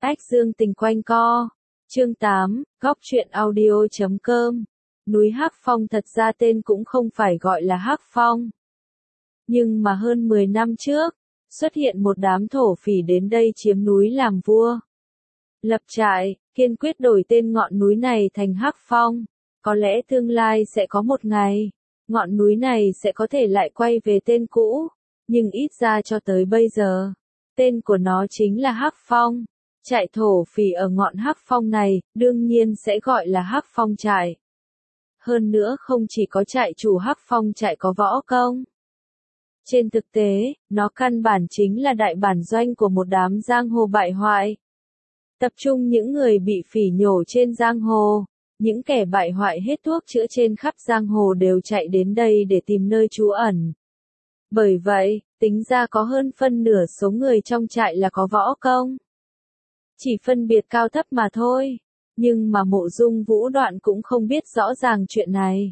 Ách Dương Tình quanh co. Chương 8, Góc truyện audio.com. Núi Hắc Phong thật ra tên cũng không phải gọi là Hắc Phong. Nhưng mà hơn 10 năm trước, xuất hiện một đám thổ phỉ đến đây chiếm núi làm vua. Lập trại, kiên quyết đổi tên ngọn núi này thành Hắc Phong. Có lẽ tương lai sẽ có một ngày, ngọn núi này sẽ có thể lại quay về tên cũ, nhưng ít ra cho tới bây giờ, tên của nó chính là Hắc Phong. Trại thổ phỉ ở ngọn Hắc Phong này, đương nhiên sẽ gọi là Hắc Phong trại. Hơn nữa không chỉ có trại chủ Hắc Phong trại có võ công. Trên thực tế, nó căn bản chính là đại bản doanh của một đám giang hồ bại hoại. Tập trung những người bị phỉ nhổ trên giang hồ, những kẻ bại hoại hết thuốc chữa trên khắp giang hồ đều chạy đến đây để tìm nơi trú ẩn. Bởi vậy, tính ra có hơn phân nửa số người trong trại là có võ công. Chỉ phân biệt cao thấp mà thôi, nhưng mà Mộ Dung Vũ Đoạn cũng không biết rõ ràng chuyện này.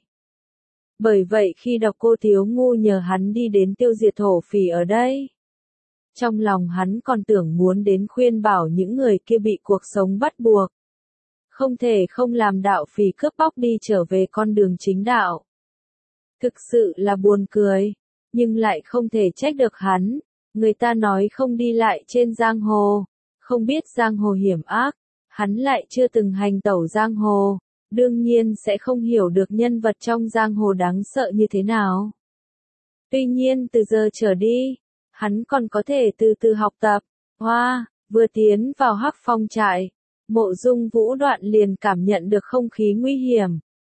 Bởi vậy khi Độc Cô Thiếu Ngu nhờ hắn đi đến tiêu diệt thổ phỉ ở đây, trong lòng hắn còn tưởng muốn đến khuyên bảo những người kia bị cuộc sống bắt buộc. Không thể không làm đạo phỉ cướp bóc đi trở về con đường chính đạo. Thực sự là buồn cười, nhưng lại không thể trách được hắn. Người ta nói không đi lại trên giang hồ, không biết giang hồ hiểm ác, hắn lại chưa từng hành tẩu giang hồ, đương nhiên sẽ không hiểu được nhân vật trong giang hồ đáng sợ như thế nào. Tuy nhiên từ giờ trở đi, hắn còn có thể từ từ học tập. Vừa tiến vào Hắc Phong trại, Mộ Dung Vũ Đoạn liền cảm nhận được không khí nguy hiểm.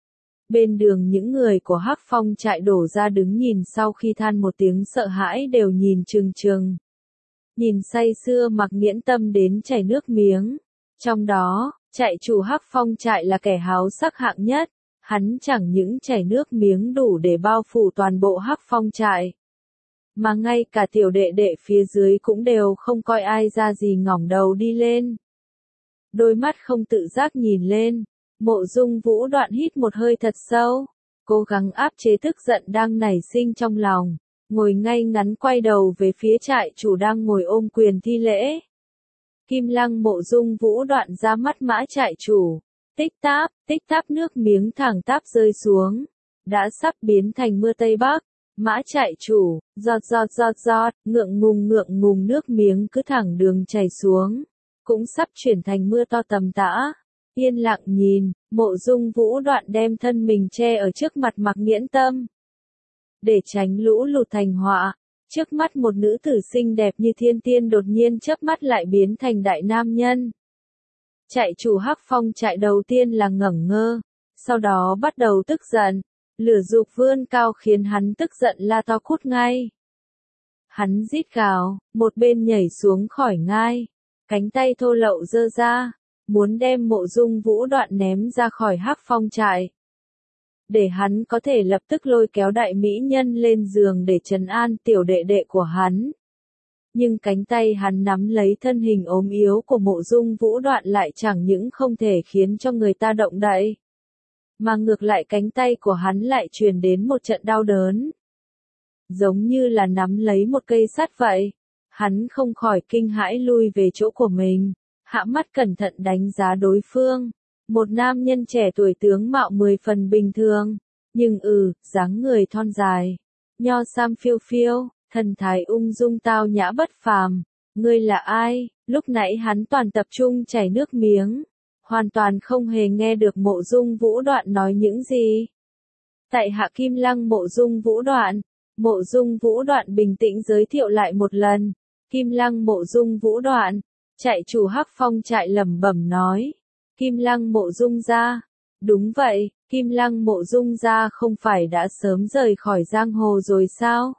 Bên đường những người của Hắc Phong trại đổ ra đứng nhìn, sau khi than một tiếng sợ hãi đều nhìn trừng trừng. Nhìn say sưa Mặc Nghiễn Tâm đến chảy nước miếng. Trong đó, trại chủ Hắc Phong trại là kẻ háo sắc hạng nhất, hắn chẳng những chảy nước miếng đủ để bao phủ toàn bộ Hắc Phong trại, mà ngay cả tiểu đệ đệ phía dưới cũng đều không coi ai ra gì ngẩng đầu đi lên. Đôi mắt không tự giác nhìn lên, Mộ Dung Vũ Đoạn hít một hơi thật sâu, cố gắng áp chế tức giận đang nảy sinh trong lòng, ngồi ngay ngắn quay đầu về phía trại chủ đang ngồi ôm quyền thi lễ. Kim Lăng Mộ Dung Vũ Đoạn ra mắt mã trại chủ, tích táp nước miếng thẳng tắp rơi xuống, đã sắp biến thành mưa Tây Bắc. Mã trại chủ, giọt, ngượng ngùng nước miếng cứ thẳng đường chảy xuống, cũng sắp chuyển thành mưa to tầm tã. Yên lặng nhìn, Mộ Dung Vũ Đoạn đem thân mình che ở trước mặt Mặc Nghiễn Tâm, để tránh lũ lụt thành họa. Trước mắt một nữ tử xinh đẹp như thiên tiên đột nhiên chớp mắt lại biến thành đại nam nhân. Trại chủ Hắc Phong trại đầu tiên là ngẩn ngơ, sau đó bắt đầu tức giận. Lửa dục vươn cao khiến hắn tức giận la to cút ngay. Hắn rít gào, một bên nhảy xuống khỏi ngai, cánh tay thô lậu giơ ra, muốn đem Mộ Dung Vũ Đoạn ném ra khỏi Hắc Phong trại, để hắn có thể lập tức lôi kéo đại mỹ nhân lên giường để trấn an tiểu đệ đệ của hắn. Nhưng cánh tay hắn nắm lấy thân hình ốm yếu của Mộ Dung Vũ Đoạn lại chẳng những không thể khiến cho người ta động đậy, mà ngược lại cánh tay của hắn lại truyền đến một trận đau đớn, giống như là nắm lấy một cây sắt vậy. Hắn không khỏi kinh hãi lui về chỗ của mình, hạ mắt cẩn thận đánh giá đối phương. Một nam nhân trẻ tuổi tướng mạo 10 phần bình thường, nhưng dáng người thon dài, nho sam phiêu phiêu, thần thái ung dung tao nhã bất phàm. Ngươi là ai? Lúc nãy hắn toàn tập trung chảy nước miếng, hoàn toàn không hề nghe được Mộ Dung Vũ Đoạn nói những gì. Tại hạ Kim Lăng Mộ Dung Vũ Đoạn. Mộ Dung Vũ Đoạn bình tĩnh giới thiệu lại một lần. Kim Lăng Mộ Dung Vũ Đoạn, trại chủ Hắc Phong trại lẩm bẩm nói. Kim Lăng Mộ Dung gia. Đúng vậy, Kim Lăng Mộ Dung gia không phải đã sớm rời khỏi giang hồ rồi sao?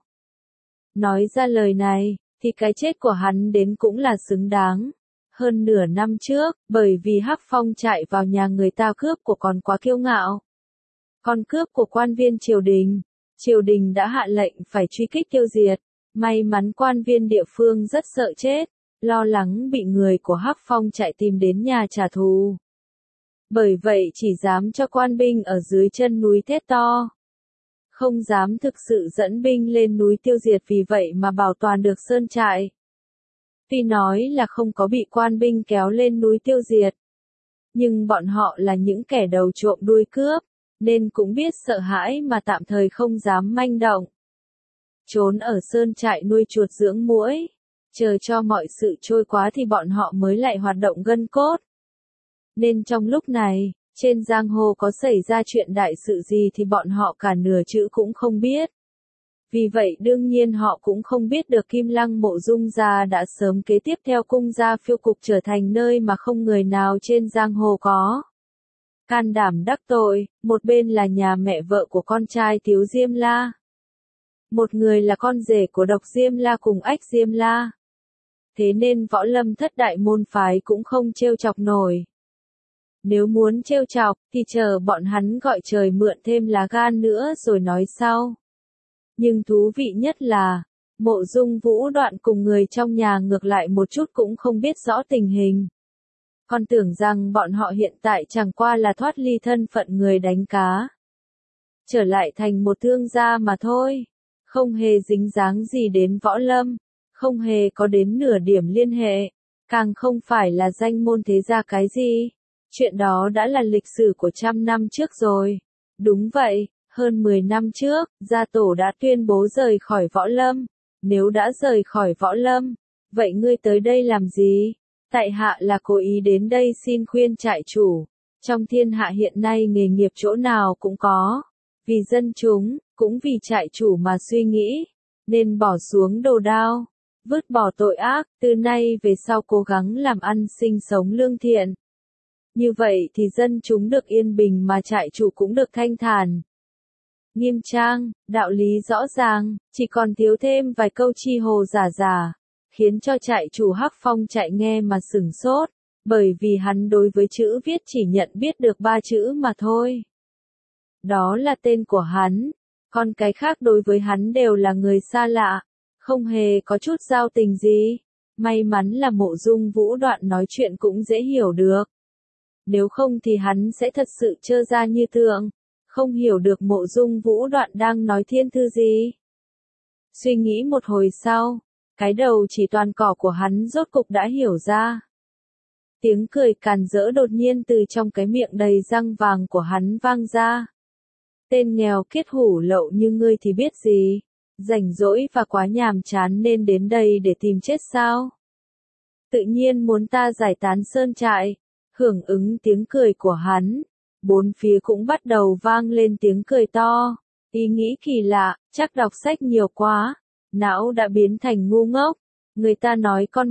Nói ra lời này, thì cái chết của hắn đến cũng là xứng đáng. Hơn nửa năm trước, bởi vì Hắc Phong chạy vào nhà người ta cướp của còn quá kiêu ngạo. Còn cướp của quan viên triều đình đã hạ lệnh phải truy kích tiêu diệt. May mắn quan viên địa phương rất sợ chết, lo lắng bị người của Hắc Phong chạy tìm đến nhà trả thù. Bởi vậy chỉ dám cho quan binh ở dưới chân núi thét to, không dám thực sự dẫn binh lên núi tiêu diệt, vì vậy mà bảo toàn được sơn trại. Tuy nói là không có bị quan binh kéo lên núi tiêu diệt, nhưng bọn họ là những kẻ đầu trộm đuôi cướp, nên cũng biết sợ hãi mà tạm thời không dám manh động. Trốn ở sơn trại nuôi chuột dưỡng muỗi, chờ cho mọi sự trôi qua thì bọn họ mới lại hoạt động gân cốt. Nên trong lúc này, trên giang hồ có xảy ra chuyện đại sự gì thì bọn họ cả nửa chữ cũng không biết. Vì vậy đương nhiên họ cũng không biết được Kim Lăng Mộ Dung gia đã sớm kế tiếp theo cung gia phiêu cục trở thành nơi mà không người nào trên giang hồ có can đảm đắc tội, một bên là nhà mẹ vợ của con trai Tiếu Diêm La. Một người là con rể của Độc Diêm La cùng Ách Diêm La. Thế nên Võ Lâm thất đại môn phái cũng không trêu chọc nổi. Nếu muốn trêu chọc, thì chờ bọn hắn gọi trời mượn thêm lá gan nữa rồi nói sau. Nhưng thú vị nhất là, Mộ Dung Vũ Đoạn cùng người trong nhà ngược lại một chút cũng không biết rõ tình hình. Còn tưởng rằng bọn họ hiện tại chẳng qua là thoát ly thân phận người đánh cá. Trở lại thành một thương gia mà thôi. Không hề dính dáng gì đến Võ Lâm. Không hề có đến nửa điểm liên hệ. Càng không phải là danh môn thế gia cái gì. Chuyện đó đã là lịch sử của 100 năm trước rồi. Đúng vậy, hơn 10 năm trước, gia tổ đã tuyên bố rời khỏi Võ Lâm. Nếu đã rời khỏi Võ Lâm, vậy ngươi tới đây làm gì? Tại hạ là cố ý đến đây xin khuyên trại chủ. Trong thiên hạ hiện nay nghề nghiệp chỗ nào cũng có. Vì dân chúng, cũng vì trại chủ mà suy nghĩ. Nên bỏ xuống đồ đao. Vứt bỏ tội ác, từ nay về sau cố gắng làm ăn sinh sống lương thiện. Như vậy thì dân chúng được yên bình mà trại chủ cũng được thanh thản. Nghiêm trang, đạo lý rõ ràng, chỉ còn thiếu thêm vài câu chi hồ giả giả, khiến cho trại chủ Hắc Phong Trại nghe mà sửng sốt, bởi vì hắn đối với chữ viết chỉ nhận biết được 3 chữ mà thôi. Đó là tên của hắn, còn cái khác đối với hắn đều là người xa lạ, không hề có chút giao tình gì. May mắn là Mộ Dung Vũ Đoạn nói chuyện cũng dễ hiểu được. Nếu không thì hắn sẽ thật sự trơ ra như tượng, không hiểu được Mộ Dung Vũ Đoạn đang nói thiên thư gì. Suy nghĩ một hồi sau, cái đầu chỉ toàn cỏ của hắn rốt cục đã hiểu ra. Tiếng cười càn rỡ đột nhiên từ trong cái miệng đầy răng vàng của hắn vang ra. Tên nghèo kiết hủ lậu như ngươi thì biết gì, rảnh rỗi và quá nhàm chán nên đến đây để tìm chết sao? Tự nhiên muốn ta giải tán sơn trại. Hưởng ứng tiếng cười của hắn, bốn phía cũng bắt đầu vang lên tiếng cười to. Ý nghĩ kỳ lạ, chắc đọc sách nhiều quá, não đã biến thành ngu ngốc. Người ta nói con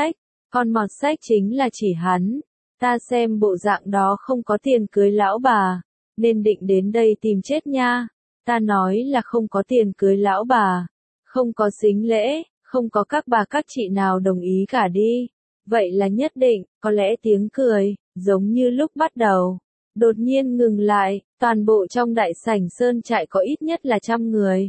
mọt sách chính là chỉ hắn. Ta xem bộ dạng đó không có tiền cưới lão bà, nên định đến đây tìm chết nha. Ta nói là không có tiền cưới lão bà, không có sính lễ, không có các bà các chị nào đồng ý cả đi. Vậy là nhất định, có lẽ tiếng cười, giống như lúc bắt đầu, đột nhiên ngừng lại, toàn bộ trong đại sảnh sơn trại có ít nhất là 100 người.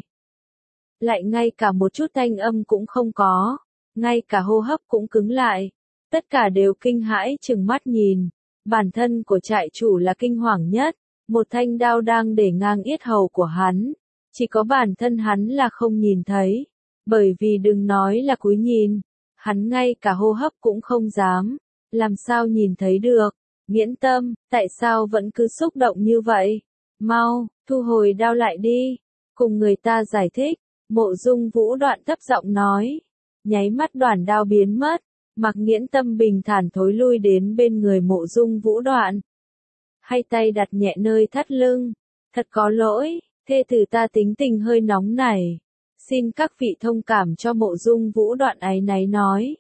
Lại ngay cả một chút thanh âm cũng không có, ngay cả hô hấp cũng cứng lại, tất cả đều kinh hãi trừng mắt nhìn. Bản thân của trại chủ là kinh hoàng nhất, một thanh đao đang để ngang yết hầu của hắn, chỉ có bản thân hắn là không nhìn thấy, bởi vì đừng nói là cúi nhìn. Hắn ngay cả hô hấp cũng không dám, làm sao nhìn thấy được. Nghiễn Tâm, tại sao vẫn cứ xúc động như vậy? Mau, thu hồi đao lại đi, cùng người ta giải thích. Mộ Dung Vũ Đoạn thấp giọng nói. Nháy mắt đoạn đao biến mất, Mặc Nghiễn Tâm bình thản thối lui đến bên người Mộ Dung Vũ Đoạn. Hay tay đặt nhẹ nơi thắt lưng. Thật có lỗi, thê tử ta tính tình hơi nóng này. Xin các vị thông cảm cho Mộ Dung Vũ Đoạn áy náy nói.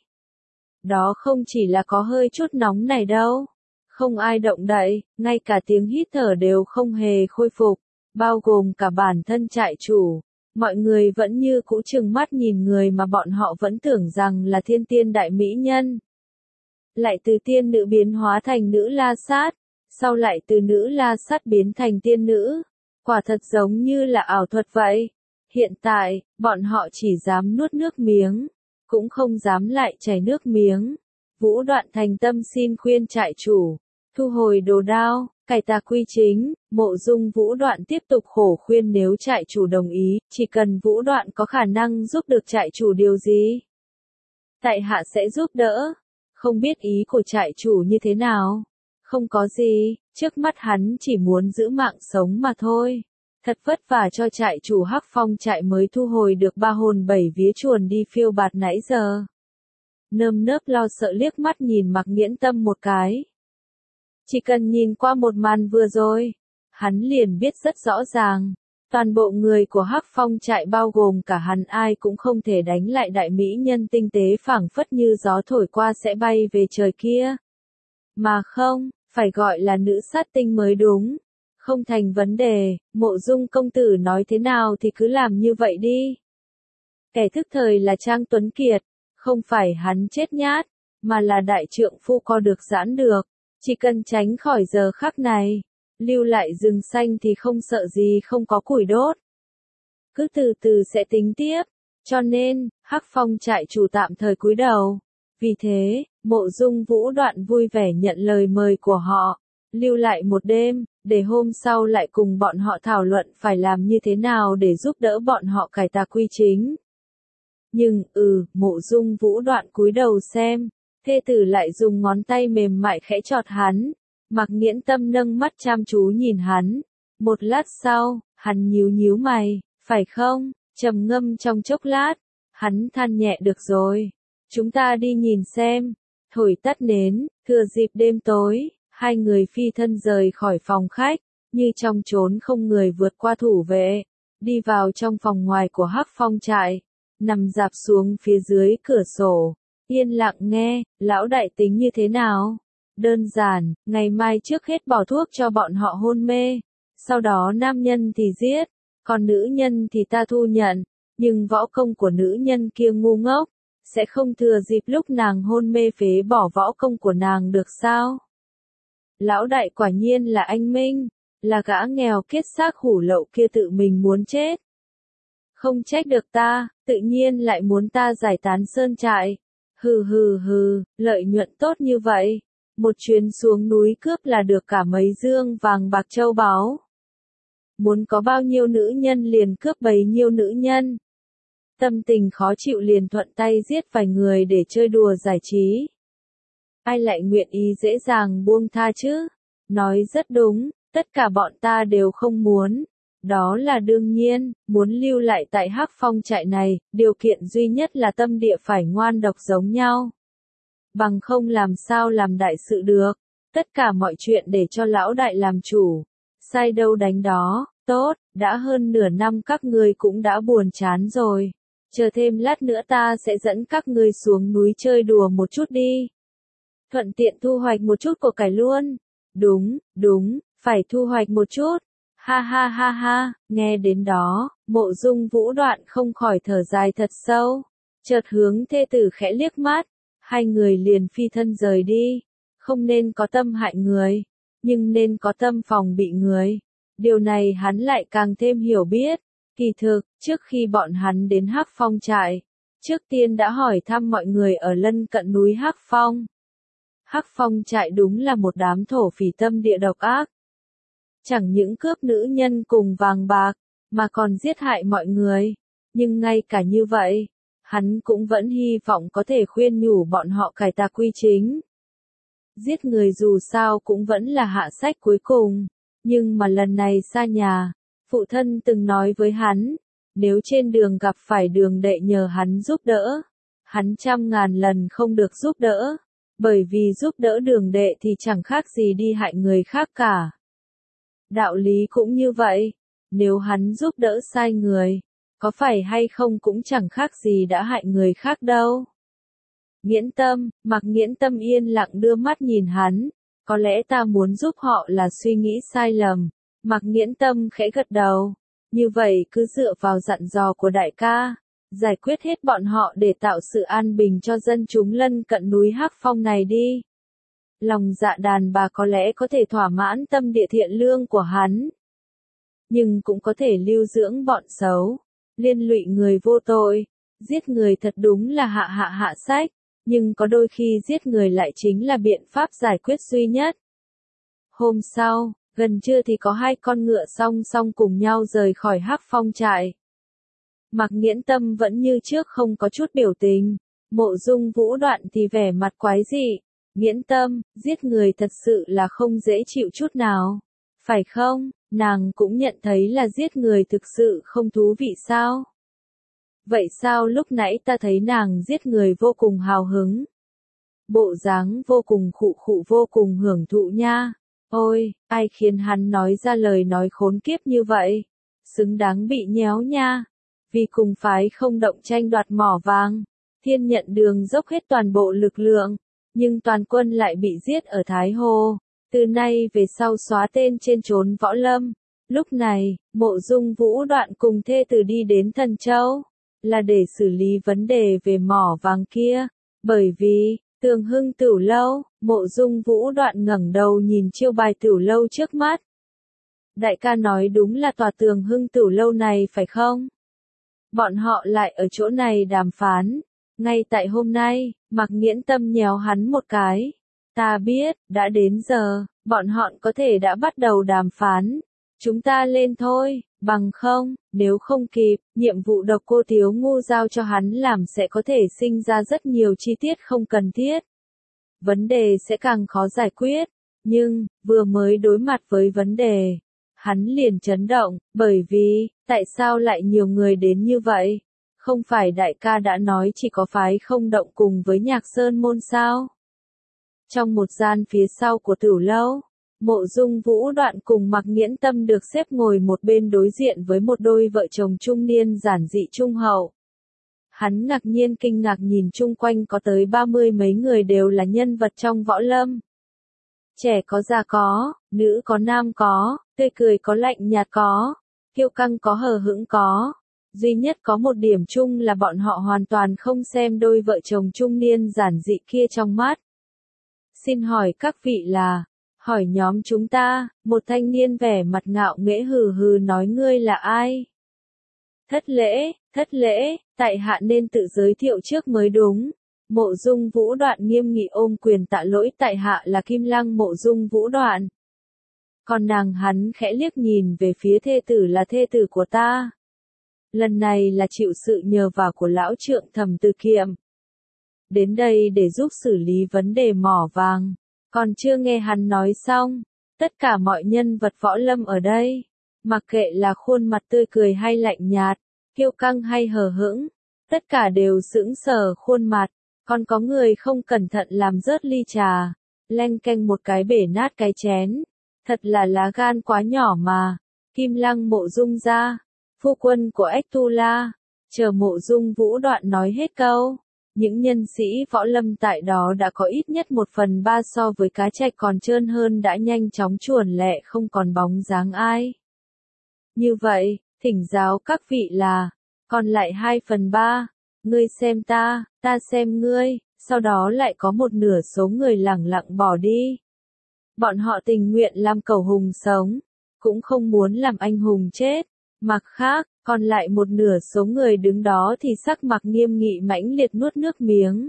Đó không chỉ là có hơi chút nóng này đâu. Không ai động đậy, ngay cả tiếng hít thở đều không hề khôi phục, bao gồm cả bản thân trại chủ. Mọi người vẫn như cũ trừng mắt nhìn người mà bọn họ vẫn tưởng rằng là thiên tiên đại mỹ nhân. Lại từ tiên nữ biến hóa thành nữ la sát, sau lại từ nữ la sát biến thành tiên nữ. Quả thật giống như là ảo thuật vậy. Hiện tại, bọn họ chỉ dám nuốt nước miếng, cũng không dám lại chảy nước miếng. Vũ Đoạn thành tâm xin khuyên trại chủ, thu hồi đồ đao, cải tà quy chính. Mộ Dung Vũ Đoạn tiếp tục khổ khuyên nếu trại chủ đồng ý, chỉ cần Vũ Đoạn có khả năng giúp được trại chủ điều gì. Tại hạ sẽ giúp đỡ. Không biết ý của trại chủ như thế nào? Không có gì, trước mắt hắn chỉ muốn giữ mạng sống mà thôi. Thật vất vả cho trại chủ Hắc Phong trại mới thu hồi được 3 hồn 7 vía chuồn đi phiêu bạt nãy giờ. Nơm nớp lo sợ liếc mắt nhìn Mạc Nghiễn Tâm một cái. Chỉ cần nhìn qua một màn vừa rồi, hắn liền biết rất rõ ràng. Toàn bộ người của Hắc Phong trại bao gồm cả hắn ai cũng không thể đánh lại đại mỹ nhân tinh tế phảng phất như gió thổi qua sẽ bay về trời kia. Mà không, phải gọi là nữ sát tinh mới đúng. Không thành vấn đề, Mộ Dung công tử nói thế nào thì cứ làm như vậy đi. Kẻ thức thời là Trang Tuấn Kiệt, không phải hắn chết nhát, mà là đại trượng phu co được giãn được, chỉ cần tránh khỏi giờ khắc này, lưu lại rừng xanh thì không sợ gì không có củi đốt. Cứ từ từ sẽ tính tiếp, cho nên, Hắc Phong trại chủ tạm thời cúi đầu. Vì thế, Mộ Dung Vũ Đoạn vui vẻ nhận lời mời của họ, lưu lại một đêm, để hôm sau lại cùng bọn họ thảo luận phải làm như thế nào để giúp đỡ bọn họ cải tà quy chính. Nhưng, Mộ Dung Vũ Đoạn cúi đầu xem, thê tử lại dùng ngón tay mềm mại khẽ chọt hắn. Mạc Nghiễn Tâm nâng mắt chăm chú nhìn hắn. Một lát sau, hắn nhíu nhíu mày, phải không? Trầm ngâm trong chốc lát, hắn than nhẹ được rồi. Chúng ta đi nhìn xem. Thổi tắt nến, thừa dịp đêm tối, hai người phi thân rời khỏi phòng khách, như trong chốn không người vượt qua thủ vệ, đi vào trong phòng ngoài của Hắc Phong trại, nằm dạp xuống phía dưới cửa sổ, yên lặng nghe, lão đại tính như thế nào? Đơn giản, ngày mai trước hết bỏ thuốc cho bọn họ hôn mê, sau đó nam nhân thì giết, còn nữ nhân thì ta thu nhận, nhưng võ công của nữ nhân kia ngu ngốc, sẽ không thừa dịp lúc nàng hôn mê phế bỏ võ công của nàng được sao? Lão đại quả nhiên là anh Minh, là gã nghèo kiết xác hủ lậu kia tự mình muốn chết. Không trách được ta, tự nhiên lại muốn ta giải tán sơn trại. Hừ, lợi nhuận tốt như vậy. Một chuyến xuống núi cướp là được cả mấy dương vàng bạc châu báu. Muốn có bao nhiêu nữ nhân liền cướp bấy nhiêu nữ nhân. Tâm tình khó chịu liền thuận tay giết vài người để chơi đùa giải trí. Ai lại nguyện ý dễ dàng buông tha chứ? Nói rất đúng, tất cả bọn ta đều không muốn. Đó là đương nhiên, muốn lưu lại tại Hắc Phong trại này, điều kiện duy nhất là tâm địa phải ngoan độc giống nhau. Bằng không làm sao làm đại sự được, tất cả mọi chuyện để cho lão đại làm chủ. Sai đâu đánh đó, tốt, đã hơn nửa năm các ngươi cũng đã buồn chán rồi. Chờ thêm lát nữa ta sẽ dẫn các ngươi xuống núi chơi đùa một chút đi. Thuận tiện thu hoạch một chút của cải luôn. Đúng, phải thu hoạch một chút. Ha, nghe đến đó, Mộ Dung Vũ Đoạn không khỏi thở dài thật sâu. Chợt hướng thê tử khẽ liếc mắt, hai người liền phi thân rời đi. Không nên có tâm hại người, nhưng nên có tâm phòng bị người. Điều này hắn lại càng thêm hiểu biết. Kỳ thực, trước khi bọn hắn đến Hắc Phong trại, trước tiên đã hỏi thăm mọi người ở lân cận núi Hắc Phong. Hắc Phong trại đúng là một đám thổ phỉ tâm địa độc ác. Chẳng những cướp nữ nhân cùng vàng bạc, mà còn giết hại mọi người. Nhưng ngay cả như vậy, hắn cũng vẫn hy vọng có thể khuyên nhủ bọn họ cải tà quy chính. Giết người dù sao cũng vẫn là hạ sách cuối cùng, nhưng mà lần này xa nhà, phụ thân từng nói với hắn, nếu trên đường gặp phải đường đệ nhờ hắn giúp đỡ, hắn 100.000 lần không được giúp đỡ, bởi vì giúp đỡ đường đệ thì chẳng khác gì đi hại người khác cả. Đạo lý cũng như vậy, nếu hắn giúp đỡ sai người, có phải hay không cũng chẳng khác gì đã hại người khác đâu. Mạc Nghiễn Tâm yên lặng đưa mắt nhìn hắn, có lẽ ta muốn giúp họ là suy nghĩ sai lầm. Mạc Nghiễn Tâm khẽ gật đầu, như vậy cứ dựa vào dặn dò của đại ca, giải quyết hết bọn họ để tạo sự an bình cho dân chúng lân cận núi Hắc Phong này đi. Lòng dạ đàn bà có lẽ có thể thỏa mãn tâm địa thiện lương của hắn, nhưng cũng có thể lưu dưỡng bọn xấu, liên lụy người vô tội. Giết người thật đúng là hạ sách, nhưng có đôi khi giết người lại chính là biện pháp giải quyết duy nhất. Hôm sau, gần trưa thì có hai con ngựa song song cùng nhau rời khỏi Hắc Phong trại. Mạc Nghiễn Tâm vẫn như trước không có chút biểu tình, Mộ Dung Vũ Đoạn thì vẻ mặt quái dị. Nghiễn Tâm, giết người thật sự là không dễ chịu chút nào. Phải không, nàng cũng nhận thấy là giết người thực sự không thú vị sao? Vậy sao lúc nãy ta thấy nàng giết người vô cùng hào hứng? Bộ dáng vô cùng khụ khụ vô cùng hưởng thụ nha. Ôi, ai khiến hắn nói ra lời nói khốn kiếp như vậy? Xứng đáng bị nhéo nha. Vì cùng phái không động tranh đoạt mỏ vàng, Thiên Nhận Đường dốc hết toàn bộ lực lượng, nhưng toàn quân lại bị giết ở Thái Hồ. Từ nay về sau xóa tên trên chốn võ lâm. Lúc này, Mộ Dung Vũ Đoạn cùng thê tử đi đến Thần Châu, là để xử lý vấn đề về mỏ vàng kia. Bởi vì, Tường Hưng Tửu Lâu, Mộ Dung Vũ Đoạn ngẩng đầu nhìn chiêu bài Tửu Lâu trước mắt. Đại ca nói đúng là tòa Tường Hưng Tửu Lâu này phải không? Bọn họ lại ở chỗ này đàm phán. Ngay tại hôm nay, Mạc Nghiễn Tâm nhéo hắn một cái. Ta biết, đã đến giờ, bọn họ có thể đã bắt đầu đàm phán. Chúng ta lên thôi, bằng không, nếu không kịp, nhiệm vụ Độc Cô Thiếu Ngu giao cho hắn làm sẽ có thể sinh ra rất nhiều chi tiết không cần thiết. Vấn đề sẽ càng khó giải quyết, nhưng, vừa mới đối mặt với vấn đề, hắn liền chấn động, bởi vì, tại sao lại nhiều người đến như vậy? Không phải đại ca đã nói chỉ có phái không động cùng với Nhạc Sơn môn sao? Trong một gian phía sau của Tửu Lâu, Mộ Dung Vũ Đoạn cùng Mạc Nghiễn Tâm được xếp ngồi một bên đối diện với một đôi vợ chồng trung niên giản dị trung hậu. Hắn ngạc nhiên kinh ngạc nhìn chung quanh có tới 30 mấy người đều là nhân vật trong võ lâm. Trẻ có già có, nữ có nam có, tươi cười có lạnh nhạt có, kiêu căng có hờ hững có. Duy nhất có một điểm chung là bọn họ hoàn toàn không xem đôi vợ chồng trung niên giản dị kia trong mắt. Xin hỏi các vị là, hỏi nhóm chúng ta, một thanh niên vẻ mặt ngạo nghễ hừ hừ nói ngươi là ai? Thất lễ, tại hạ nên tự giới thiệu trước mới đúng. Mộ Dung Vũ Đoạn nghiêm nghị ôm quyền tạ lỗi, tại hạ là Kim Lăng Mộ Dung Vũ Đoạn. Còn nàng hắn khẽ liếc nhìn về phía thê tử là thê tử của ta. Lần này là chịu sự nhờ vả của lão trượng Thẩm Từ Kiệm. Đến đây để giúp xử lý vấn đề mỏ vàng. Còn chưa nghe hắn nói xong, tất cả mọi nhân vật võ lâm ở đây, mặc kệ là khuôn mặt tươi cười hay lạnh nhạt, kiêu căng hay hờ hững, tất cả đều sững sờ khuôn mặt. Còn có người không cẩn thận làm rớt ly trà, leng keng một cái bể nát cái chén. Thật là lá gan quá nhỏ mà. Kim Lăng Mộ Dung gia, phu quân của Ách Tu La. Chờ Mộ Dung Vũ Đoạn nói hết câu, những nhân sĩ võ lâm tại đó đã có ít nhất 1/3 so với cá trạch còn trơn hơn đã nhanh chóng chuồn lẹ không còn bóng dáng ai. Như vậy, thỉnh giáo các vị là, còn lại 2/3, ngươi xem ta xem ngươi, sau đó lại có một nửa số người lẳng lặng bỏ đi. Bọn họ tình nguyện làm cẩu hùng sống, cũng không muốn làm anh hùng chết. Mặt khác, còn lại một nửa số người đứng đó thì sắc mặt nghiêm nghị mãnh liệt nuốt nước miếng.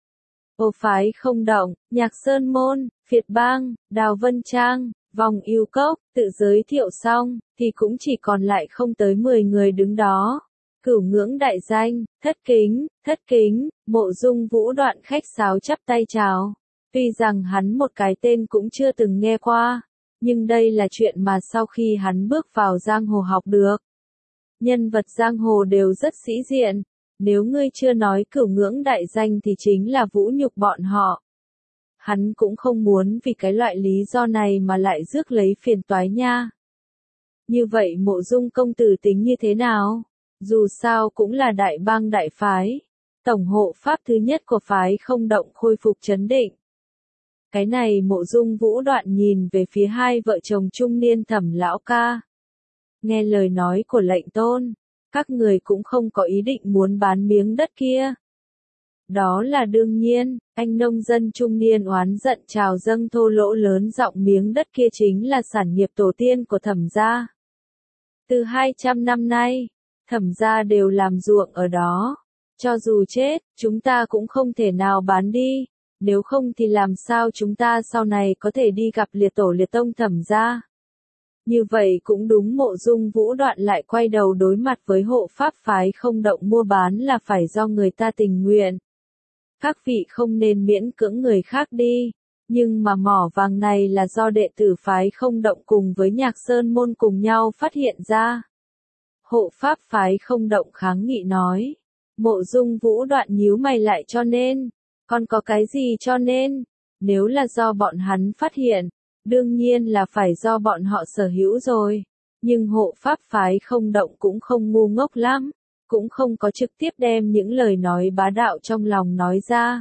Ô phái không động, Nhạc Sơn môn, Phiệt bang, Đào Vân Trang, Vòng Yêu Cốc, tự giới thiệu xong, thì cũng chỉ còn lại không tới 10 người đứng đó. Cửu Ngưỡng đại danh, thất kính, Mộ Dung Vũ Đoạn khách sáo chắp tay chào. Tuy rằng hắn một cái tên cũng chưa từng nghe qua, nhưng đây là chuyện mà sau khi hắn bước vào giang hồ học được. Nhân vật giang hồ đều rất sĩ diện, nếu ngươi chưa nói Cửu Ngưỡng đại danh thì chính là vũ nhục bọn họ. Hắn cũng không muốn vì cái loại lý do này mà lại rước lấy phiền toái nha. Như vậy Mộ Dung công tử tính như thế nào? Dù sao cũng là đại bang đại phái, tổng hộ pháp thứ nhất của phái không động khôi phục trấn định. Cái này Mộ Dung Vũ Đoạn nhìn về phía hai vợ chồng trung niên Thẩm lão ca. Nghe lời nói của lệnh tôn, các người cũng không có ý định muốn bán miếng đất kia. Đó là đương nhiên, anh nông dân trung niên oán giận trào dâng thô lỗ lớn giọng miếng đất kia chính là sản nghiệp tổ tiên của Thẩm gia. Từ 200 năm nay, Thẩm gia đều làm ruộng ở đó. Cho dù chết, chúng ta cũng không thể nào bán đi. Nếu không thì làm sao chúng ta sau này có thể đi gặp liệt tổ liệt tông Thẩm gia. Như vậy cũng đúng. Mộ Dung Vũ Đoạn lại quay đầu đối mặt với hộ pháp phái không động mua bán là phải do người ta tình nguyện. các vị không nên miễn cưỡng người khác đi, nhưng mà mỏ vàng này là do đệ tử phái Không Động cùng với Nhạc Sơn môn cùng nhau phát hiện ra. Hộ pháp phái Không Động kháng nghị nói. Mộ Dung Vũ Đoạn nhíu mày lại, cho nên, còn có cái gì cho nên, nếu là do bọn hắn phát hiện, đương nhiên là phải do bọn họ sở hữu rồi, nhưng hộ pháp phái Không Động cũng không ngu ngốc lắm, cũng không có trực tiếp đem những lời nói bá đạo trong lòng nói ra.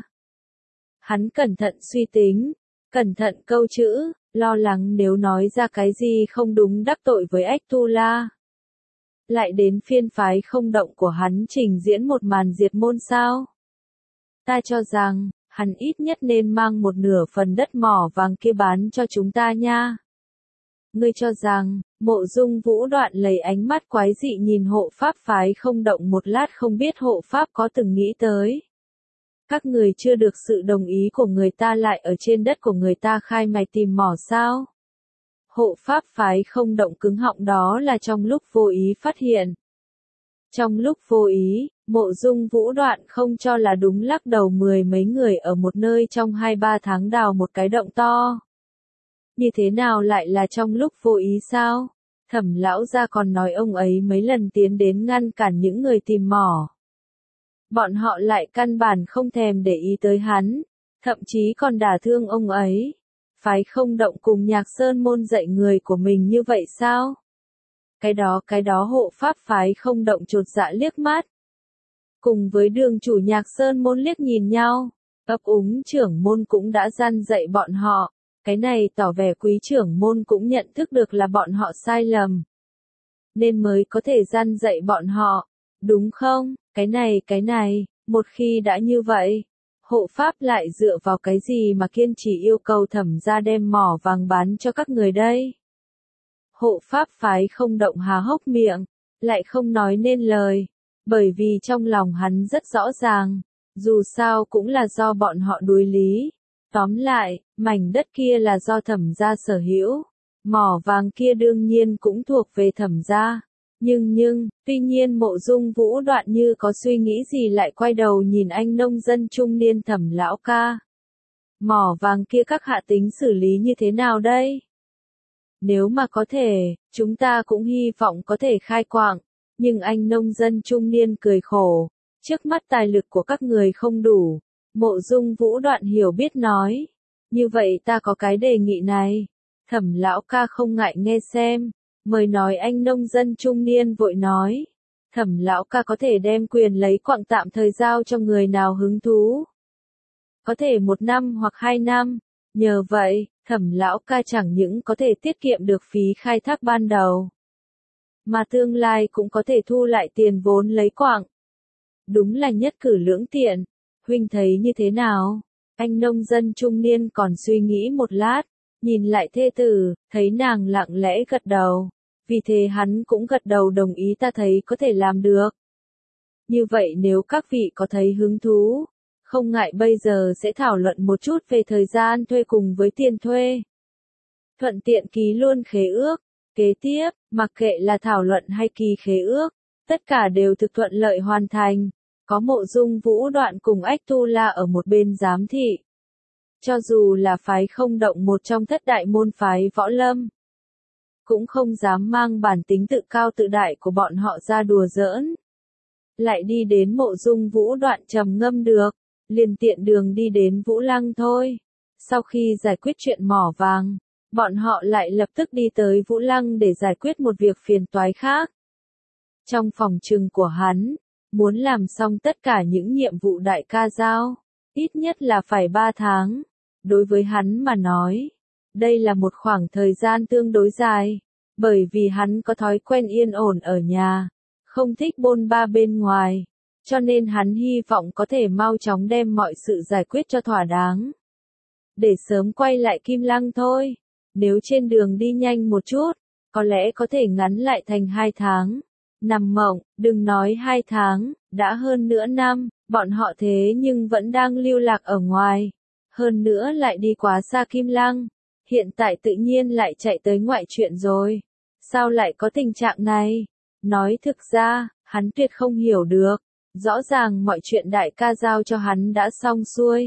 Hắn cẩn thận suy tính, cẩn thận câu chữ, lo lắng nếu nói ra cái gì không đúng đắc tội với Ách Tu La. Lại đến phiên phái Không Động của hắn trình diễn một màn diệt môn sao? Ta cho rằng, hắn ít nhất nên mang một nửa phần đất mỏ vàng kia bán cho chúng ta nha. Ngươi cho rằng, Mộ Dung Vũ Đoạn lấy ánh mắt quái dị nhìn hộ pháp phái Không Động một lát, không biết hộ pháp có từng nghĩ tới. Các người chưa được sự đồng ý của người ta lại ở trên đất của người ta khai mạch tìm mỏ sao? Hộ pháp phái Không Động cứng họng, đó là trong lúc vô ý phát hiện. Trong lúc vô ý, Mộ Dung Vũ Đoạn không cho là đúng, lắc đầu. Mười mấy người ở một nơi trong 2-3 tháng đào một cái động to. Như thế nào lại là trong lúc vô ý sao? Thẩm lão gia còn nói ông ấy mấy lần tiến đến ngăn cản những người tìm mỏ. Bọn họ lại căn bản không thèm để ý tới hắn, thậm chí còn đả thương ông ấy. Phái Không Động cùng Nhạc Sơn môn dạy người của mình như vậy sao? Cái đó hộ pháp phái Không Động chột dạ liếc mắt. Cùng với đường chủ Nhạc Sơn môn liếc nhìn nhau, ấp úng trưởng môn cũng đã gian dạy bọn họ, cái này tỏ vẻ quý trưởng môn cũng nhận thức được là bọn họ sai lầm. Nên mới có thể gian dạy bọn họ, đúng không? Cái này, một khi đã như vậy, hộ pháp lại dựa vào cái gì mà kiên trì yêu cầu Thẩm gia đem mỏ vàng bán cho các người đây? Hộ pháp phái Không Động há hốc miệng, lại không nói nên lời, bởi vì trong lòng hắn rất rõ ràng, dù sao cũng là do bọn họ đuối lý. Tóm lại, mảnh đất kia là do Thẩm gia sở hữu, mỏ vàng kia đương nhiên cũng thuộc về Thẩm gia. Tuy nhiên Mộ Dung Vũ Đoạn như có suy nghĩ gì lại quay đầu nhìn anh nông dân trung niên Thẩm lão ca. Mỏ vàng kia các hạ tính xử lý như thế nào đây? Nếu mà có thể, chúng ta cũng hy vọng có thể khai quạng, nhưng anh nông dân trung niên cười khổ, trước mắt tài lực của các người không đủ. Mộ Dung Vũ Đoạn hiểu biết nói, như vậy ta có cái đề nghị này. Thẩm lão ca không ngại nghe xem. Mời nói, anh nông dân trung niên vội nói. Thẩm lão ca có thể đem quyền lấy quạng tạm thời giao cho người nào hứng thú. Có thể 1 năm hoặc 2 năm. Nhờ vậy, Thẩm lão ca chẳng những có thể tiết kiệm được phí khai thác ban đầu, mà tương lai cũng có thể thu lại tiền vốn lấy quạng. Đúng là nhất cử lưỡng tiện. Huynh thấy như thế nào? Anh nông dân trung niên còn suy nghĩ một lát, nhìn lại thê tử, thấy nàng lặng lẽ gật đầu. Vì thế hắn cũng gật đầu đồng ý, ta thấy có thể làm được. Như vậy nếu các vị có thấy hứng thú, không ngại bây giờ sẽ thảo luận một chút về thời gian thuê cùng với tiền thuê. Thuận tiện ký luôn khế ước. Kế tiếp, mặc kệ là thảo luận hay ký khế ước, tất cả đều thực thuận lợi hoàn thành. Có Mộ Dung Vũ Đoạn cùng Ách Tu La ở một bên giám thị. Cho dù là phái Không Động một trong thất đại môn phái võ lâm, cũng không dám mang bản tính tự cao tự đại của bọn họ ra đùa giỡn. Lại đi đến Mộ Dung Vũ Đoạn trầm ngâm được, liền tiện đường đi đến Vũ Lăng thôi. Sau khi giải quyết chuyện mỏ vàng, bọn họ lại lập tức đi tới Vũ Lăng để giải quyết một việc phiền toái khác. Trong phòng trừng của hắn, muốn làm xong tất cả những nhiệm vụ đại ca giao, ít nhất là phải 3 tháng. Đối với hắn mà nói, đây là một khoảng thời gian tương đối dài, bởi vì hắn có thói quen yên ổn ở nhà, không thích bôn ba bên ngoài, cho nên hắn hy vọng có thể mau chóng đem mọi sự giải quyết cho thỏa đáng, để sớm quay lại Kim Lăng thôi. Nếu trên đường đi nhanh một chút, có lẽ có thể ngắn lại thành 2 tháng. Nằm mộng, đừng nói 2 tháng, đã hơn nửa năm, bọn họ thế nhưng vẫn đang lưu lạc ở ngoài. Hơn nữa lại đi quá xa Kim Lăng, hiện tại tự nhiên lại chạy tới ngoại chuyện rồi. Sao lại có tình trạng này? Nói thực ra, hắn tuyệt không hiểu được. Rõ ràng mọi chuyện đại ca giao cho hắn đã xong xuôi.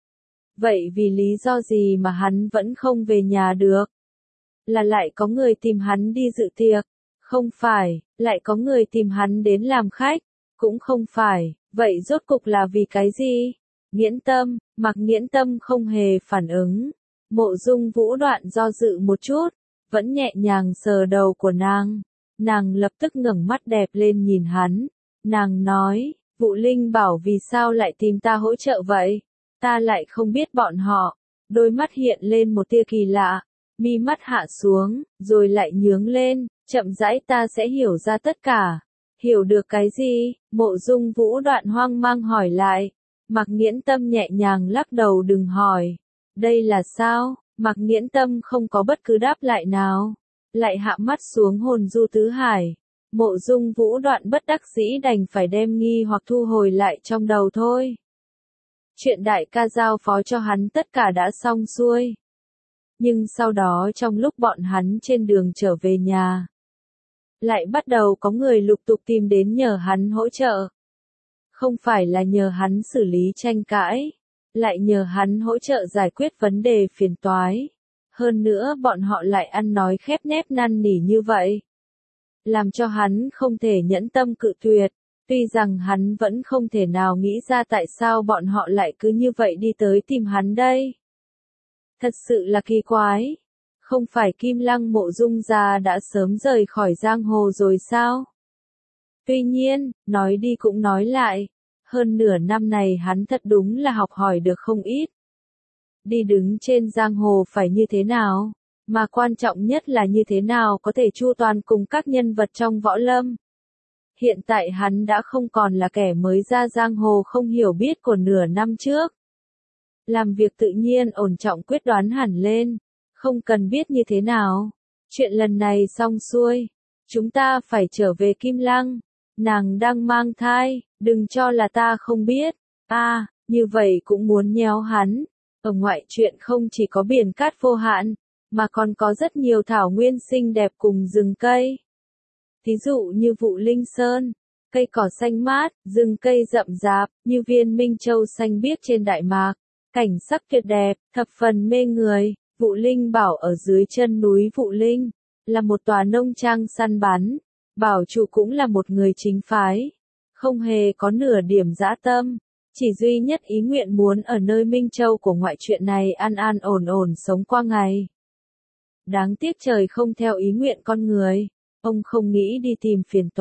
Vậy vì lý do gì mà hắn vẫn không về nhà được? Là lại có người tìm hắn đi dự tiệc? Không phải, lại có người tìm hắn đến làm khách? Cũng không phải, vậy rốt cục là vì cái gì? Nghiễn Tâm, Mạc Nghiễn Tâm không hề phản ứng. Mộ Dung Vũ Đoạn do dự một chút, vẫn nhẹ nhàng sờ đầu của nàng. Nàng lập tức ngẩng mắt đẹp lên nhìn hắn. Nàng nói, Vụ Linh bảo vì sao lại tìm ta hỗ trợ vậy? Ta lại không biết bọn họ. Đôi mắt hiện lên một tia kỳ lạ, mi mắt hạ xuống, rồi lại nhướng lên, chậm rãi ta sẽ hiểu ra tất cả. Hiểu được cái gì? Mộ Dung Vũ Đoạn hoang mang hỏi lại. Mạc Nghiễn Tâm nhẹ nhàng lắc đầu đừng hỏi. Đây là sao? Mạc Nghiễn Tâm không có bất cứ đáp lại nào. Lại hạ mắt xuống hồn du tứ hải. Mộ Dung Vũ Đoạn bất đắc dĩ đành phải đem nghi hoặc thu hồi lại trong đầu thôi. Chuyện đại ca giao phó cho hắn tất cả đã xong xuôi. Nhưng sau đó trong lúc bọn hắn trên đường trở về nhà, lại bắt đầu có người lục tục tìm đến nhờ hắn hỗ trợ. Không phải là nhờ hắn xử lý tranh cãi, lại nhờ hắn hỗ trợ giải quyết vấn đề phiền toái. Hơn nữa bọn họ lại ăn nói khép nép năn nỉ như vậy, làm cho hắn không thể nhẫn tâm cự tuyệt. Tuy rằng hắn vẫn không thể nào nghĩ ra tại sao bọn họ lại cứ như vậy đi tới tìm hắn đây. Thật sự là kỳ quái. Không phải Kim Lăng Mộ Dung gia đã sớm rời khỏi giang hồ rồi sao? Tuy nhiên, nói đi cũng nói lại, hơn nửa năm này hắn thật đúng là học hỏi được không ít. Đi đứng trên giang hồ phải như thế nào, mà quan trọng nhất là như thế nào có thể chu toàn cùng các nhân vật trong võ lâm. Hiện tại hắn đã không còn là kẻ mới ra giang hồ không hiểu biết của nửa năm trước. Làm việc tự nhiên ổn trọng quyết đoán hẳn lên, không cần biết như thế nào. Chuyện lần này xong xuôi, chúng ta phải trở về Kim Lăng. Nàng đang mang thai, đừng cho là ta không biết. Như vậy cũng muốn nhéo hắn. Ở ngoại chuyện không chỉ có biển cát vô hạn, mà còn có rất nhiều thảo nguyên xinh đẹp cùng rừng cây. Thí dụ như Vụ Linh Sơn, cây cỏ xanh mát, rừng cây rậm rạp, như viên Minh Châu xanh biếc trên Đại Mạc. Cảnh sắc tuyệt đẹp, thập phần mê người. Vụ Linh Bảo ở dưới chân núi Vụ Linh, là một tòa nông trang săn bắn. Bảo chủ cũng là một người chính phái, không hề có nửa điểm dã tâm, chỉ duy nhất ý nguyện muốn ở nơi Minh Châu của ngoại chuyện này an an ổn ổn sống qua ngày. Đáng tiếc trời không theo ý nguyện con người, ông không nghĩ đi tìm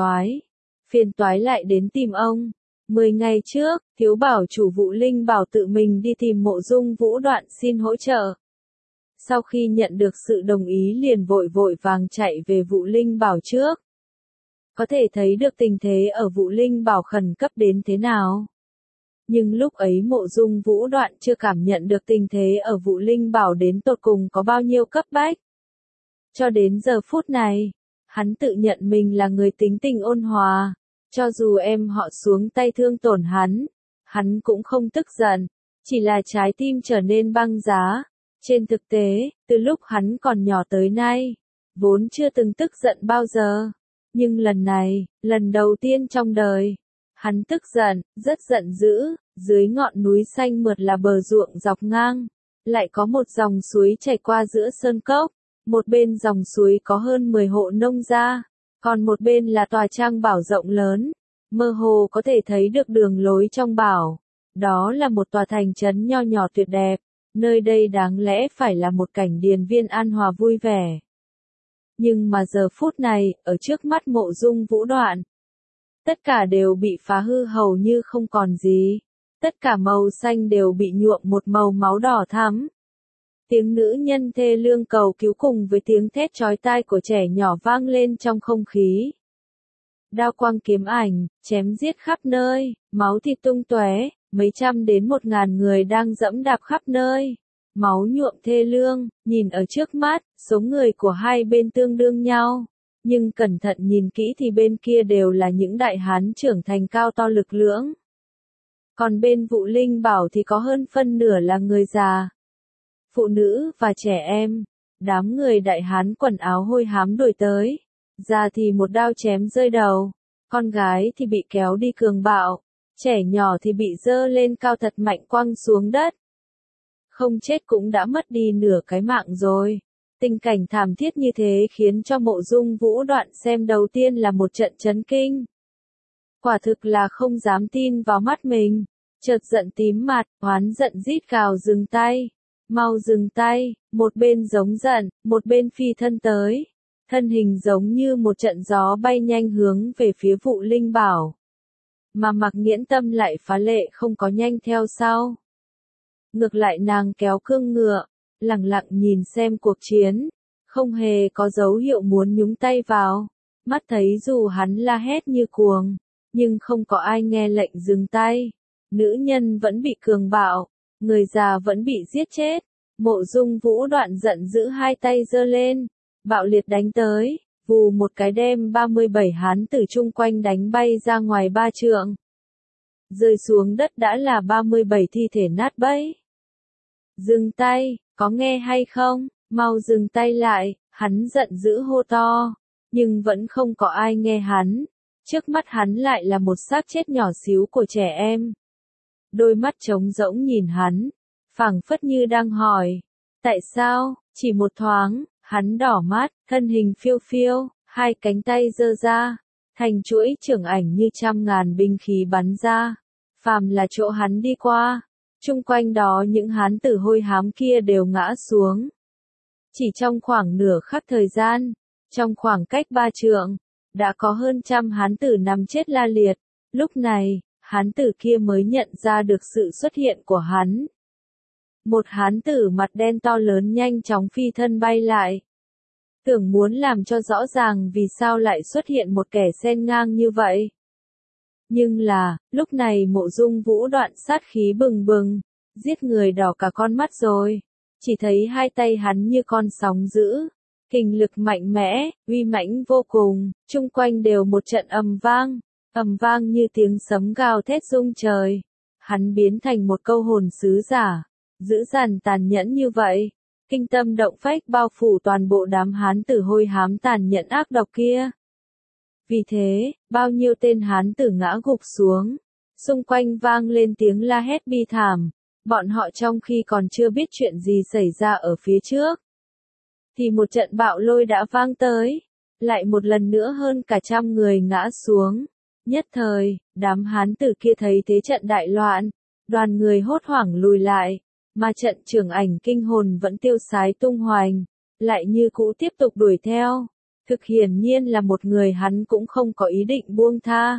phiền toái lại đến tìm ông. 10 ngày trước, thiếu bảo chủ Vụ Linh Bảo tự mình đi tìm Mộ Dung Vũ Đoạn xin hỗ trợ. Sau khi nhận được sự đồng ý liền vội vội vàng chạy về Vụ Linh Bảo trước. Có thể thấy được tình thế ở Vụ Linh Bảo khẩn cấp đến thế nào. Nhưng lúc ấy Mộ Dung Vũ Đoạn chưa cảm nhận được tình thế ở Vụ Linh Bảo đến tột cùng có bao nhiêu cấp bách. Cho đến giờ phút này, hắn tự nhận mình là người tính tình ôn hòa. Cho dù em họ xuống tay thương tổn hắn cũng không tức giận, chỉ là trái tim trở nên băng giá. Trên thực tế, từ lúc hắn còn nhỏ tới nay, vốn chưa từng tức giận bao giờ. Nhưng lần này, lần đầu tiên trong đời, hắn tức giận, rất giận dữ. Dưới ngọn núi xanh mượt là bờ ruộng dọc ngang, lại có một dòng suối chảy qua giữa sơn cốc. Một bên dòng suối có hơn 10 hộ nông gia, còn một bên là tòa trang bảo rộng lớn, mơ hồ có thể thấy được đường lối trong bảo. Đó là một tòa thành trấn nho nhỏ tuyệt đẹp, nơi đây đáng lẽ phải là một cảnh điền viên an hòa vui vẻ. Nhưng mà giờ phút này, ở trước mắt Mộ Dung Vũ Đoạn, tất cả đều bị phá hư hầu như không còn gì. Tất cả màu xanh đều bị nhuộm một màu máu đỏ thắm. Tiếng nữ nhân thê lương cầu cứu cùng với tiếng thét chói tai của trẻ nhỏ vang lên trong không khí. Đao quang kiếm ảnh, chém giết khắp nơi, máu thịt tung tóe, mấy trăm đến 1000 người đang dẫm đạp khắp nơi. Máu nhuộm thê lương, nhìn ở trước mắt, số người của hai bên tương đương nhau. Nhưng cẩn thận nhìn kỹ thì bên kia đều là những đại hán trưởng thành cao to lực lưỡng. Còn bên Vụ Linh Bảo thì có hơn phân nửa là người già, phụ nữ và trẻ em. Đám người đại hán quần áo hôi hám đuổi tới. Già thì một đao chém rơi đầu, con gái thì bị kéo đi cường bạo, Trẻ nhỏ thì bị giơ lên cao thật mạnh quăng xuống đất. Không chết cũng đã mất đi nửa cái mạng rồi. Tình cảnh thảm thiết như thế khiến cho Mộ Dung Vũ Đoạn xem đầu tiên là một trận chấn kinh. Quả thực là không dám tin vào mắt mình. Chợt giận tím mặt, oán giận rít gào dừng tay. Mau dừng tay, một bên giống giận, một bên phi thân tới. Thân hình giống như một trận gió bay nhanh hướng về phía Vụ Linh Bảo. Mà Mạc Nghiễn Tâm lại phá lệ không có nhanh theo sau. Ngược lại nàng kéo cương ngựa, lặng lặng nhìn xem cuộc chiến, không hề có dấu hiệu muốn nhúng tay vào. Mắt thấy dù hắn la hét như cuồng, nhưng không có ai nghe lệnh dừng tay. Nữ nhân vẫn bị cường bạo, người già vẫn bị giết chết. Mộ Dung Vũ Đoạn giận dữ hai tay giơ lên, bạo liệt đánh tới, vù một cái đem 37 hán tử chung quanh đánh bay ra ngoài 3 trượng. Rơi xuống đất đã là 37 thi thể nát bấy. Dừng tay, có nghe hay không? Mau dừng tay lại, hắn giận dữ hô to, nhưng vẫn không có ai nghe hắn. Trước mắt hắn lại là một xác chết nhỏ xíu của trẻ em. Đôi mắt trống rỗng nhìn hắn, phảng phất như đang hỏi, tại sao? Chỉ một thoáng, hắn đỏ mắt, thân hình phiêu phiêu, hai cánh tay giơ ra, thành chuỗi trưởng ảnh như trăm ngàn binh khí bắn ra. Phàm là chỗ hắn đi qua, chung quanh đó những hán tử hôi hám kia đều ngã xuống. Chỉ trong khoảng nửa khắc thời gian, trong khoảng cách 3 trượng, đã có hơn trăm hán tử nằm chết la liệt. Lúc này, hán tử kia mới nhận ra được sự xuất hiện của hắn. Một hán tử mặt đen to lớn nhanh chóng phi thân bay lại. Tưởng muốn làm cho rõ ràng vì sao lại xuất hiện một kẻ xen ngang như vậy. Nhưng là, lúc này Mộ Dung Vũ Đoạn sát khí bừng bừng, giết người đỏ cả con mắt rồi. Chỉ thấy hai tay hắn như con sóng dữ, kình lực mạnh mẽ, uy mãnh vô cùng, chung quanh đều một trận ầm vang như tiếng sấm gào thét rung trời. Hắn biến thành một câu hồn sứ giả, dữ dằn tàn nhẫn như vậy, kinh tâm động phách bao phủ toàn bộ đám hán tử hôi hám tàn nhẫn ác độc kia. Vì thế, bao nhiêu tên hán tử ngã gục xuống, xung quanh vang lên tiếng la hét bi thảm, bọn họ trong khi còn chưa biết chuyện gì xảy ra ở phía trước. Thì một trận bạo lôi đã vang tới, lại một lần nữa hơn cả trăm người ngã xuống. Nhất thời, đám hán tử kia thấy thế trận đại loạn, đoàn người hốt hoảng lùi lại, mà trận trưởng ảnh kinh hồn vẫn tiêu sái tung hoành, lại như cũ tiếp tục đuổi theo. Thực hiển nhiên là một người hắn cũng không có ý định buông tha.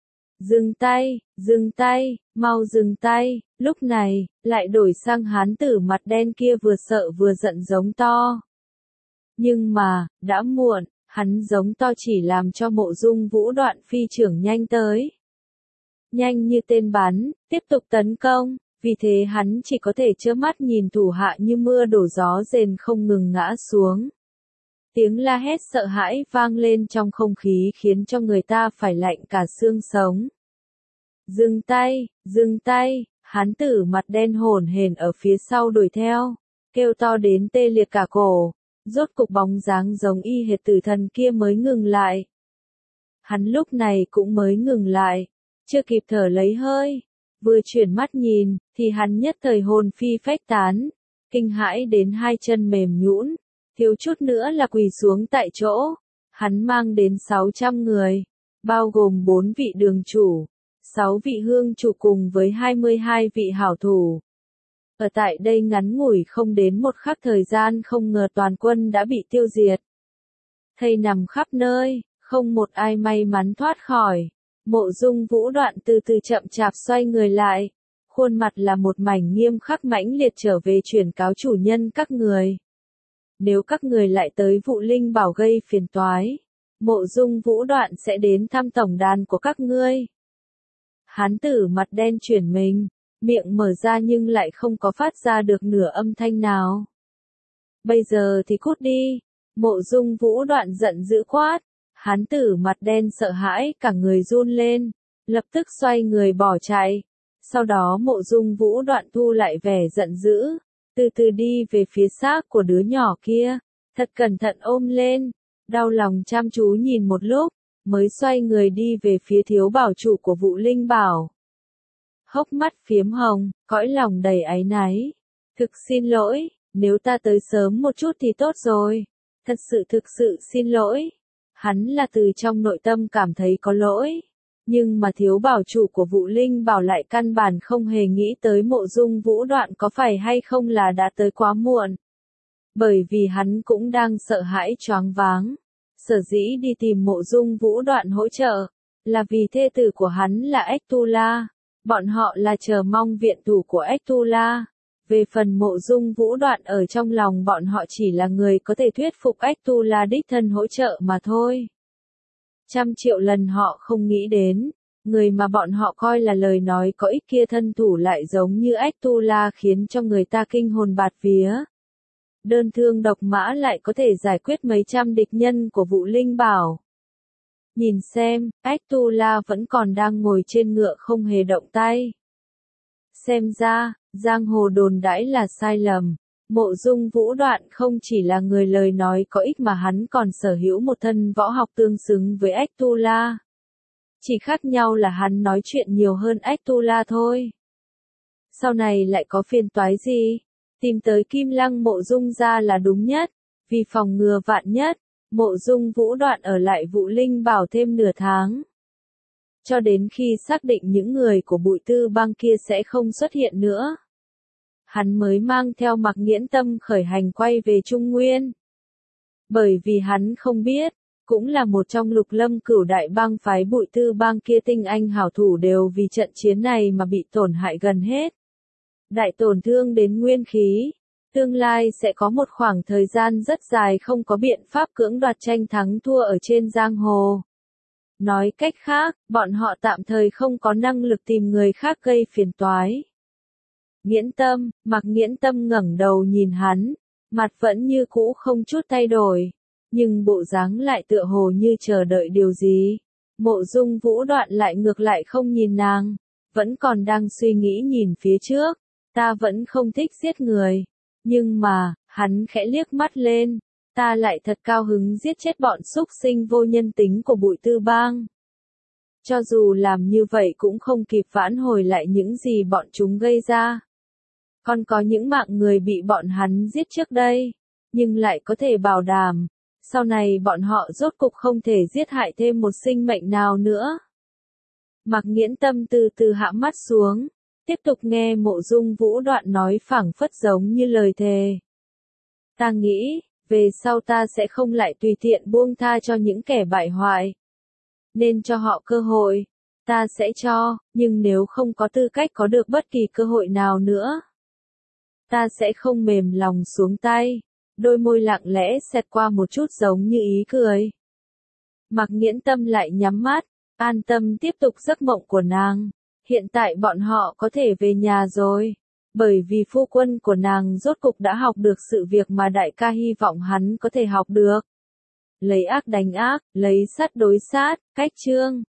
Dừng tay, mau dừng tay. Lúc này, lại đổi sang hán tử mặt đen kia vừa sợ vừa giận giống to. Nhưng mà, đã muộn, hắn giống to chỉ làm cho Mộ Dung Vũ Đoạn phi trưởng nhanh tới. Nhanh như tên bắn, tiếp tục tấn công, vì thế hắn chỉ có thể trơ mắt nhìn thủ hạ như mưa đổ gió rền không ngừng ngã xuống. Tiếng la hét sợ hãi vang lên trong không khí khiến cho người ta phải lạnh cả xương sống. Dừng tay, hán tử mặt đen hổn hển ở phía sau đuổi theo, kêu to đến tê liệt cả cổ, rốt cục bóng dáng giống y hệt tử thần kia mới ngừng lại. Hắn lúc này cũng mới ngừng lại, chưa kịp thở lấy hơi, vừa chuyển mắt nhìn, thì hắn nhất thời hồn phi phách tán, kinh hãi đến hai chân mềm nhũn, thiếu chút nữa là quỳ xuống tại chỗ. Hắn mang đến 600 người, bao gồm 4 vị đường chủ, 6 vị hương chủ cùng với 22 vị hảo thủ. Ở tại đây ngắn ngủi không đến một khắc thời gian không ngờ toàn quân đã bị tiêu diệt. Thây nằm khắp nơi, không một ai may mắn thoát khỏi. Mộ Dung Vũ Đoạn từ từ chậm chạp xoay người lại, khuôn mặt là một mảnh nghiêm khắc mãnh liệt trở về chuyển cáo chủ nhân các người. Nếu các người lại tới Vụ Linh Bảo gây phiền toái, Mộ Dung Vũ Đoạn sẽ đến thăm tổng đàn của các ngươi. Hán tử mặt đen chuyển mình, miệng mở ra nhưng lại không có phát ra được nửa âm thanh nào. Bây giờ thì cút đi, Mộ Dung Vũ Đoạn giận dữ quát. Hán tử mặt đen sợ hãi cả người run lên, lập tức xoay người bỏ chạy. Sau đó Mộ Dung Vũ Đoạn thu lại vẻ giận dữ, từ từ đi về phía xác của đứa nhỏ kia, thật cẩn thận ôm lên, đau lòng chăm chú nhìn một lúc, mới xoay người đi về phía thiếu bảo chủ của Vụ Linh Bảo. hốc mắt phiếm hồng, cõi lòng đầy áy náy. Thực xin lỗi, nếu ta tới sớm một chút thì tốt rồi. Thực sự xin lỗi. Hắn là từ trong nội tâm cảm thấy có lỗi. Nhưng mà thiếu bảo chủ của Vũ Linh Bảo lại căn bản không hề nghĩ tới Mộ Dung Vũ Đoạn có phải hay không là đã tới quá muộn. Bởi vì hắn cũng đang sợ hãi choáng váng. Sở dĩ đi tìm Mộ Dung Vũ Đoạn hỗ trợ, là vì thê tử của hắn là Ách Tu La. Bọn họ là chờ mong viện thủ của Ách Tu La. Về phần Mộ Dung Vũ Đoạn ở trong lòng bọn họ chỉ là người có thể thuyết phục Ách Tu La đích thân hỗ trợ mà thôi. 100.000.000 lần họ không nghĩ đến, người mà bọn họ coi là lời nói có ích kia thân thủ lại giống như Ách Tu La khiến cho người ta kinh hồn bạt vía. Đơn thương độc mã lại có thể giải quyết mấy trăm địch nhân của Vũ Linh Bảo. Nhìn xem, Ách Tu La vẫn còn đang ngồi trên ngựa không hề động tay. Xem ra, giang hồ đồn đãi là sai lầm. Mộ Dung Vũ Đoạn không chỉ là người lời nói có ích mà hắn còn sở hữu một thân võ học tương xứng với Ách Tu La. Chỉ khác nhau là hắn nói chuyện nhiều hơn Ách Tu La thôi. Sau này lại có phiền toái gì? Tìm tới Kim Lăng Mộ Dung ra là đúng nhất. Vì phòng ngừa vạn nhất, Mộ Dung Vũ Đoạn ở lại Vũ Linh Bảo thêm nửa tháng. Cho đến khi xác định những người của Bụi Tư Bang kia sẽ không xuất hiện nữa. Hắn mới mang theo Mạc Nghiễn Tâm khởi hành quay về Trung Nguyên. Bởi vì hắn không biết, cũng là một trong Lục Lâm Cửu đại bang phái Bụi Tư Bang kia tinh anh hảo thủ đều vì trận chiến này mà bị tổn hại gần hết. Đại tổn thương đến nguyên khí. Tương lai sẽ có một khoảng thời gian rất dài không có biện pháp cưỡng đoạt tranh thắng thua ở trên giang hồ. Nói cách khác, bọn họ tạm thời không có năng lực tìm người khác gây phiền toái. Nghiễn Tâm, Mạc Nghiễn Tâm ngẩng đầu nhìn hắn, mặt vẫn như cũ không chút thay đổi, nhưng bộ dáng lại tựa hồ như chờ đợi điều gì. Mộ Dung Vũ Đoạn lại ngược lại không nhìn nàng, vẫn còn đang suy nghĩ nhìn phía trước, ta vẫn không thích giết người, nhưng mà, hắn khẽ liếc mắt lên, ta lại thật cao hứng giết chết bọn súc sinh vô nhân tính của Bụi Tư Bang. Cho dù làm như vậy cũng không kịp vãn hồi lại những gì bọn chúng gây ra. Còn có những mạng người bị bọn hắn giết trước đây, nhưng lại có thể bảo đảm, sau này bọn họ rốt cục không thể giết hại thêm một sinh mệnh nào nữa. Mạc Nghiễn Tâm từ từ hạ mắt xuống, tiếp tục nghe Mộ Dung Vũ Đoạn nói phảng phất giống như lời thề. Ta nghĩ, về sau ta sẽ không lại tùy tiện buông tha cho những kẻ bại hoại. Nên cho họ cơ hội, ta sẽ cho, nhưng nếu không có tư cách có được bất kỳ cơ hội nào nữa, ta sẽ không mềm lòng xuống tay. Đôi môi lặng lẽ xẹt qua một chút giống như ý cười. Mạc Nghiễn Tâm lại nhắm mắt, an tâm tiếp tục giấc mộng của nàng. Hiện tại bọn họ có thể về nhà rồi, bởi vì phu quân của nàng rốt cục đã học được sự việc mà đại ca hy vọng hắn có thể học được. Lấy ác đánh ác, lấy sát đối sát, cách chương.